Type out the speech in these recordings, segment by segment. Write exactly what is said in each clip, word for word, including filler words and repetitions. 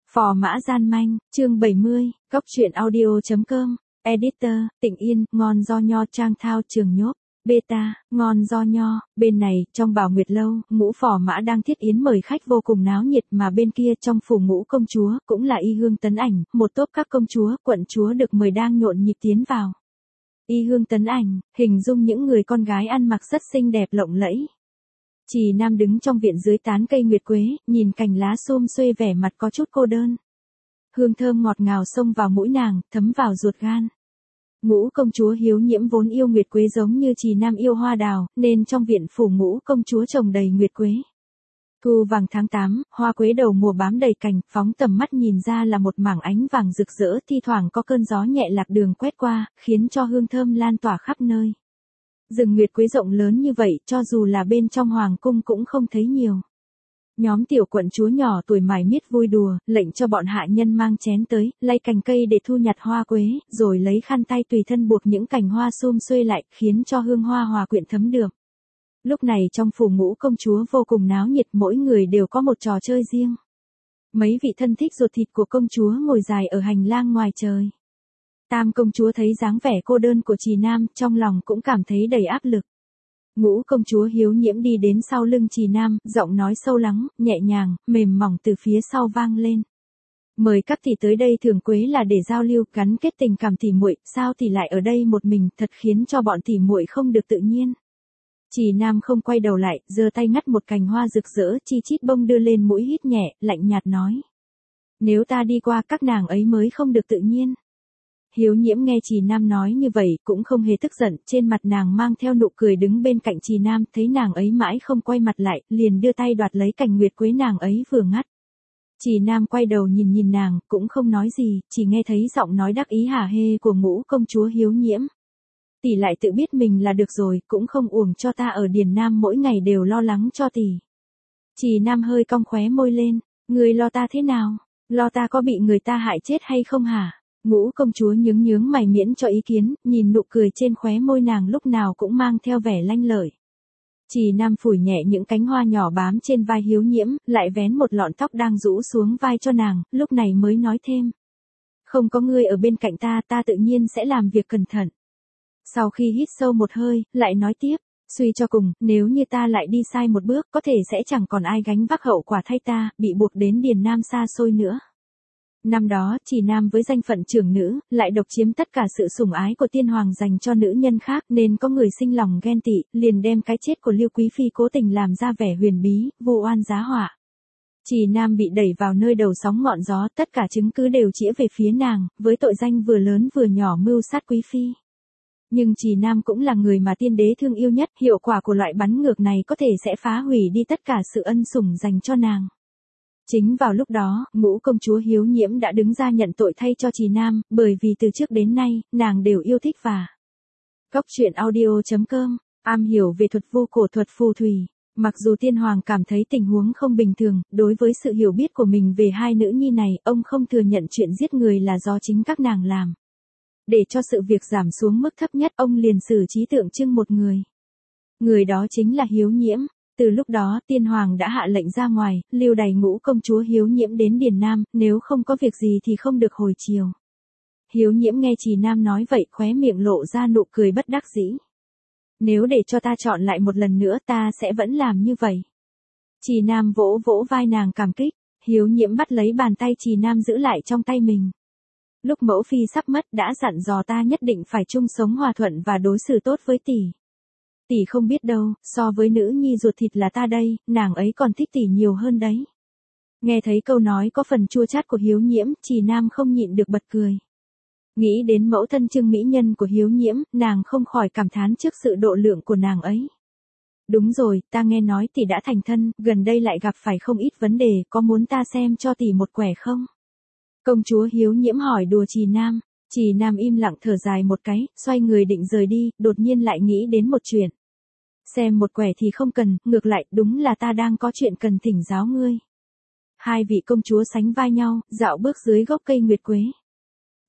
Phò mã gian manh, chương bảy mươi, cóc truyện audio.com, editor, Tịnh Yên, ngon do nho trang thao trường nhốt, beta, ngon do nho, bên này, trong Bảo Nguyệt Lâu, ngũ phò mã đang thiết yến mời khách vô cùng náo nhiệt mà bên kia trong phủ ngũ công chúa, cũng là Y Hương Tấn Ảnh, một tốp các công chúa, quận chúa được mời đang nhộn nhịp tiến vào. Y Hương Tấn Ảnh, hình dung những người con gái ăn mặc rất xinh đẹp lộng lẫy. Trì Nam đứng trong viện dưới tán cây nguyệt quế, nhìn cành lá xum xuê vẻ mặt có chút cô đơn. Hương thơm ngọt ngào xông vào mũi nàng, thấm vào ruột gan. Ngũ công chúa Hiếu Nhiễm vốn yêu nguyệt quế giống như Trì Nam yêu hoa đào, nên trong viện phủ ngũ công chúa trồng đầy nguyệt quế. Thu vàng tháng tám, hoa quế đầu mùa bám đầy cành, phóng tầm mắt nhìn ra là một mảng ánh vàng rực rỡ, thi thoảng có cơn gió nhẹ lạc đường quét qua, khiến cho hương thơm lan tỏa khắp nơi. Rừng nguyệt quế rộng lớn như vậy, cho dù là bên trong hoàng cung cũng không thấy nhiều. Nhóm tiểu quận chúa nhỏ tuổi mải miết vui đùa, lệnh cho bọn hạ nhân mang chén tới, lay cành cây để thu nhặt hoa quế, rồi lấy khăn tay tùy thân buộc những cành hoa xum xuê lại, khiến cho hương hoa hòa quyện thấm đượm. Lúc này trong phủ ngũ công chúa vô cùng náo nhiệt, mỗi người đều có một trò chơi riêng. Mấy vị thân thích ruột thịt của công chúa ngồi dài ở hành lang ngoài trời. Tam công chúa thấy dáng vẻ cô đơn của Trì Nam, trong lòng cũng cảm thấy đầy áp lực. Ngũ công chúa Hiếu Nhiễm đi đến sau lưng Trì Nam, giọng nói sâu lắng, nhẹ nhàng, mềm mỏng từ phía sau vang lên. Mời các tỷ tới đây thưởng quế là để giao lưu, gắn kết tình cảm tỷ muội, sao tỷ lại ở đây một mình, thật khiến cho bọn tỷ muội không được tự nhiên. Trì Nam không quay đầu lại, giơ tay ngắt một cành hoa rực rỡ, chi chít bông đưa lên mũi hít nhẹ, lạnh nhạt nói. Nếu ta đi qua các nàng ấy mới không được tự nhiên. Hiếu Nhiễm nghe Trì Nam nói như vậy, cũng không hề tức giận, trên mặt nàng mang theo nụ cười đứng bên cạnh Trì Nam, thấy nàng ấy mãi không quay mặt lại, liền đưa tay đoạt lấy cành nguyệt quế nàng ấy vừa ngắt. Trì Nam quay đầu nhìn nhìn nàng, cũng không nói gì, chỉ nghe thấy giọng nói đắc ý hả hê của ngũ công chúa Hiếu Nhiễm. Tỷ lại tự biết mình là được rồi, cũng không uổng cho ta ở Điền Nam mỗi ngày đều lo lắng cho tỷ. Trì Nam hơi cong khóe môi lên, người lo ta thế nào? Lo ta có bị người ta hại chết hay không hả? Ngũ công chúa nhướng nhướng mày miễn cho ý kiến, nhìn nụ cười trên khóe môi nàng lúc nào cũng mang theo vẻ lanh lợi. Trì Nam phủi nhẹ những cánh hoa nhỏ bám trên vai Hiếu Nhiễm, lại vén một lọn tóc đang rũ xuống vai cho nàng, lúc này mới nói thêm. Không có ngươi ở bên cạnh ta, ta tự nhiên sẽ làm việc cẩn thận. Sau khi hít sâu một hơi, lại nói tiếp, suy cho cùng, nếu như ta lại đi sai một bước, có thể sẽ chẳng còn ai gánh vác hậu quả thay ta, bị buộc đến Điền Nam xa xôi nữa. Năm đó, Trì Nam với danh phận trưởng nữ, lại độc chiếm tất cả sự sủng ái của tiên hoàng dành cho nữ nhân khác, nên có người sinh lòng ghen tị, liền đem cái chết của Liêu Quý Phi cố tình làm ra vẻ huyền bí, vu oan giá họa. Trì Nam bị đẩy vào nơi đầu sóng ngọn gió, tất cả chứng cứ đều chĩa về phía nàng, với tội danh vừa lớn vừa nhỏ mưu sát Quý Phi. Nhưng Trì Nam cũng là người mà tiên đế thương yêu nhất, hiệu quả của loại bắn ngược này có thể sẽ phá hủy đi tất cả sự ân sủng dành cho nàng. Chính vào lúc đó, ngũ công chúa Hiếu Nhiễm đã đứng ra nhận tội thay cho Trì Nam, bởi vì từ trước đến nay, nàng đều yêu thích và cóc truyện audio.com, am hiểu về thuật vô cổ thuật phù thủy. Mặc dù tiên hoàng cảm thấy tình huống không bình thường, đối với sự hiểu biết của mình về hai nữ nhi này, ông không thừa nhận chuyện giết người là do chính các nàng làm. Để cho sự việc giảm xuống mức thấp nhất, ông liền xử trí tượng trưng một người. Người đó chính là Hiếu Nhiễm. Từ lúc đó, tiên hoàng đã hạ lệnh ra ngoài, lưu đày ngũ công chúa Hiếu Nhiễm đến Điền Nam, nếu không có việc gì thì không được hồi chiều. Hiếu Nhiễm nghe Trì Nam nói vậy, khóe miệng lộ ra nụ cười bất đắc dĩ. Nếu để cho ta chọn lại một lần nữa, ta sẽ vẫn làm như vậy. Trì Nam vỗ vỗ vai nàng cảm kích, Hiếu Nhiễm bắt lấy bàn tay Trì Nam giữ lại trong tay mình. Lúc mẫu phi sắp mất đã dặn dò ta nhất định phải chung sống hòa thuận và đối xử tốt với tỷ. Tỷ không biết đâu, so với nữ nhi ruột thịt là ta đây, nàng ấy còn thích tỷ nhiều hơn đấy. Nghe thấy câu nói có phần chua chát của Hiếu Nhiễm, Trì Nam không nhịn được bật cười. Nghĩ đến mẫu thân Trưng mỹ nhân của Hiếu Nhiễm, nàng không khỏi cảm thán trước sự độ lượng của nàng ấy. Đúng rồi, ta nghe nói tỷ đã thành thân, gần đây lại gặp phải không ít vấn đề, có muốn ta xem cho tỷ một quẻ không? Công chúa Hiếu Nhiễm hỏi đùa Trì Nam. Trì Nam im lặng thở dài một cái, xoay người định rời đi, đột nhiên lại nghĩ đến một chuyện. Xem một quẻ thì không cần, ngược lại, đúng là ta đang có chuyện cần thỉnh giáo ngươi. Hai vị công chúa sánh vai nhau, dạo bước dưới gốc cây nguyệt quế.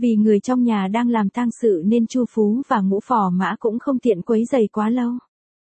Vì người trong nhà đang làm tang sự nên Chu Phú và Ngũ Phò Mã cũng không tiện quấy rầy quá lâu.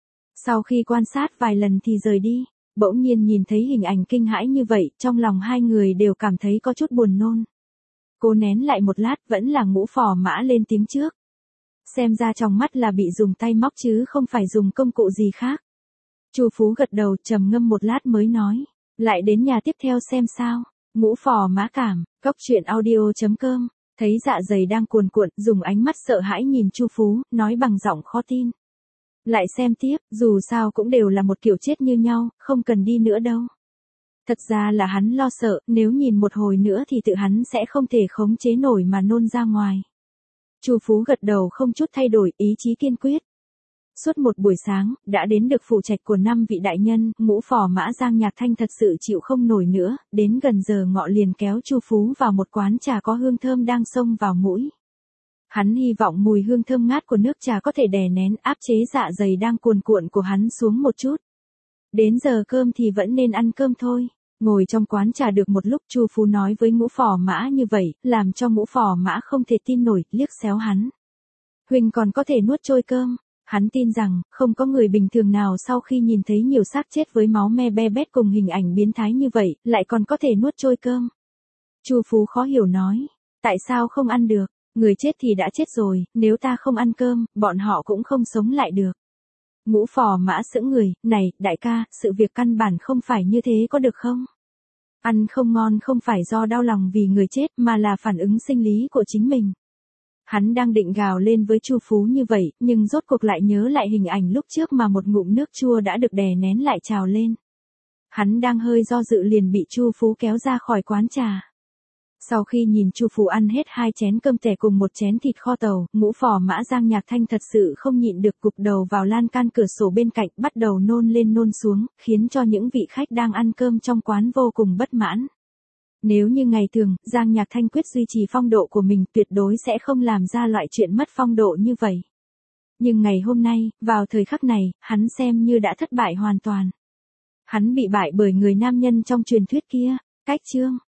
Sau khi quan sát vài lần thì rời đi, bỗng nhiên nhìn thấy hình ảnh kinh hãi như vậy, trong lòng hai người đều cảm thấy có chút buồn nôn. Cố nén lại một lát, vẫn là Ngũ Phò Mã lên tiếng trước. Xem ra trong mắt là bị dùng tay móc chứ không phải dùng công cụ gì khác. Chu Phú gật đầu, trầm ngâm một lát mới nói, lại đến nhà tiếp theo xem sao. Ngũ Phò Mã cảm, cốc truyện audio chấm com, thấy dạ dày đang cuồn cuộn, dùng ánh mắt sợ hãi nhìn Chu Phú, nói bằng giọng khó tin. Lại xem tiếp, dù sao cũng đều là một kiểu chết như nhau, không cần đi nữa đâu. Thật ra là hắn lo sợ, nếu nhìn một hồi nữa thì tự hắn sẽ không thể khống chế nổi mà nôn ra ngoài. Chu Phú gật đầu không chút thay đổi, ý chí kiên quyết. Suốt một buổi sáng, đã đến được phủ trạch của năm vị đại nhân, Ngũ Phò Mã Giang Nhạc Thanh thật sự chịu không nổi nữa, đến gần giờ ngọ liền kéo Chu Phú vào một quán trà có hương thơm đang xông vào mũi. Hắn hy vọng mùi hương thơm ngát của nước trà có thể đè nén áp chế dạ dày đang cuồn cuộn của hắn xuống một chút. Đến giờ cơm thì vẫn nên ăn cơm thôi. Ngồi trong quán trà được một lúc, Chu Phú nói với Ngũ Phò Mã như vậy, làm cho Ngũ Phò Mã không thể tin nổi, liếc xéo hắn. Huynh còn có thể nuốt trôi cơm. Hắn tin rằng, không có người bình thường nào sau khi nhìn thấy nhiều xác chết với máu me be bét cùng hình ảnh biến thái như vậy, lại còn có thể nuốt trôi cơm. Chu Phú khó hiểu nói, tại sao không ăn được, người chết thì đã chết rồi, nếu ta không ăn cơm, bọn họ cũng không sống lại được. Ngũ Phò Mã sững người, này, đại ca, sự việc căn bản không phải như thế có được không? Ăn không ngon không phải do đau lòng vì người chết mà là phản ứng sinh lý của chính mình. Hắn đang định gào lên với Chu Phú như vậy, nhưng rốt cuộc lại nhớ lại hình ảnh lúc trước mà một ngụm nước chua đã được đè nén lại trào lên. Hắn đang hơi do dự liền bị Chu Phú kéo ra khỏi quán trà. Sau khi nhìn Chu Phú ăn hết hai chén cơm tẻ cùng một chén thịt kho tàu, Ngũ Phò Mã Giang Nhạc Thanh thật sự không nhịn được, gục đầu vào lan can cửa sổ bên cạnh, bắt đầu nôn lên nôn xuống, khiến cho những vị khách đang ăn cơm trong quán vô cùng bất mãn. Nếu như ngày thường, Giang Nhạc Thanh quyết duy trì phong độ của mình, tuyệt đối sẽ không làm ra loại chuyện mất phong độ như vậy. Nhưng ngày hôm nay, vào thời khắc này, hắn xem như đã thất bại hoàn toàn. Hắn bị bại bởi người nam nhân trong truyền thuyết kia. Cách chương